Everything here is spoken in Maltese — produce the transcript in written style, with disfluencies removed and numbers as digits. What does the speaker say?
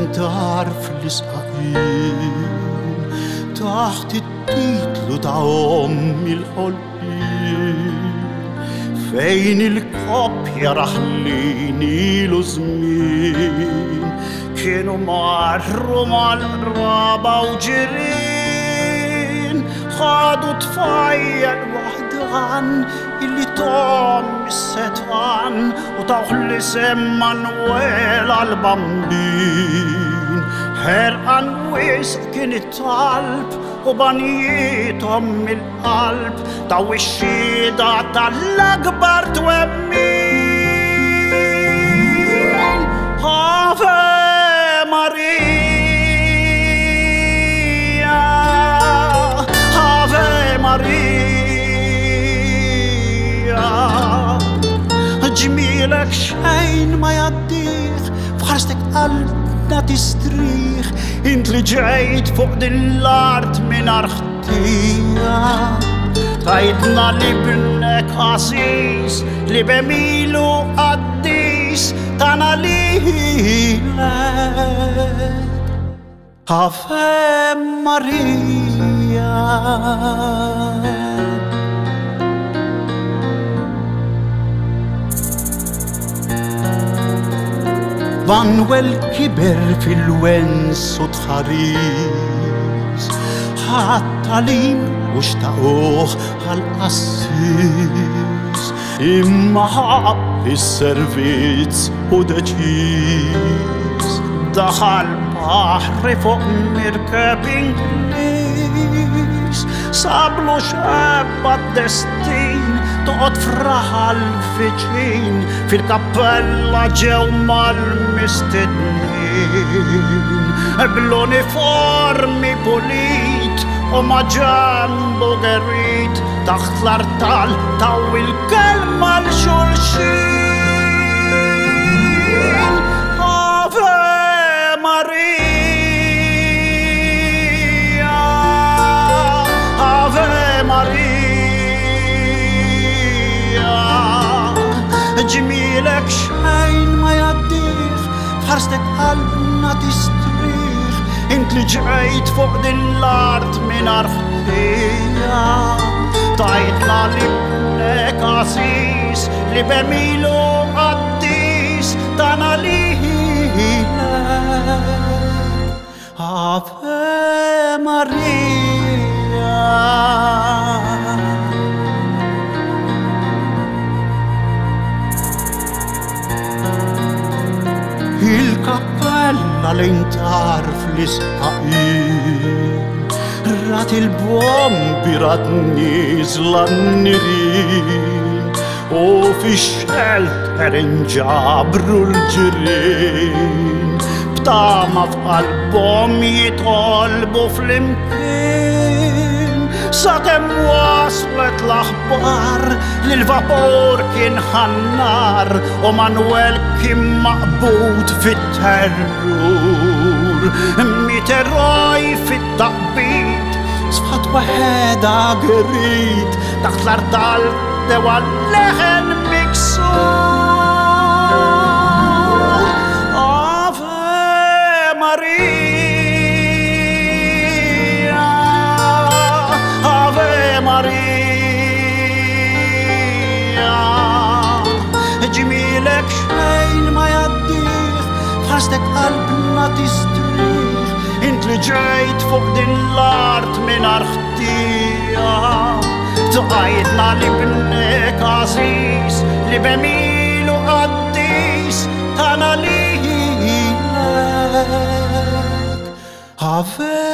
l-intar fl-isqaqin taħt it-titlu ta' ommi l-ħolqin fejn il-koppja raħlin ilu żmien kienu marru mal-raba u ġirien ħadu tfajjel waħdan illi tom is-setan u tawħ l-isem Manuel għal-bambin ħerqan wisq kien it-talb u banjietom mill-qalb taw ix-xhieda tal-akbar twemmin Ave Maria Ave Maria ġmielek xejn ma jaddih f'ħarstek qalbna tistrih int li ġejt fuq din l-art mingħajr ħtija tajdna li bnek Aziz li bemilu qaddis tana lilek Ave Maria Manuel kiber fil-wens u tħaris ħat-talim u xtaqoh għal-qassis imma ħab is-servizz u deċiż daħal baħri fuq mirkeb Ingliż sablu xebba d-destin toqgħod fraħal viċin fil-kappella ġew mal-mistednin bl-uniformi pulit u ma' ġambu gerrit taħt l-artal taw il-kelma l-xulxin Ave Maria Ave Maria ġmielek xejn ma jaddih f'ħarstek qalbna tistrih int li ġejt fuq din l-art mingħajr ħtija tajdna li bnek Aziz li bemilu qaddis tana lilek Ave Maria il-kappella l-intar fl-isqaqin rat il-bombi rat nizla n-nirien u fix-xelter inġabru l-ġirien b'tama f'qalbhom jitolbu fl-imkien sakemm waslet l-aħbar li l-vapor kien ħannar u Manuel kien maqbud fit-terrur miet eroj fit-taqbid sfat waħeda grid taħt l-ardal dewa leħen miksur Ave Maria Ave Maria ġmielek xejn ma jaddih f'ħarstek qalbna tistrih int li ġejt fuq din l-art mingħajr ħtija tajdna li bnek Aziz li bemilu qaddis tana lilek Ave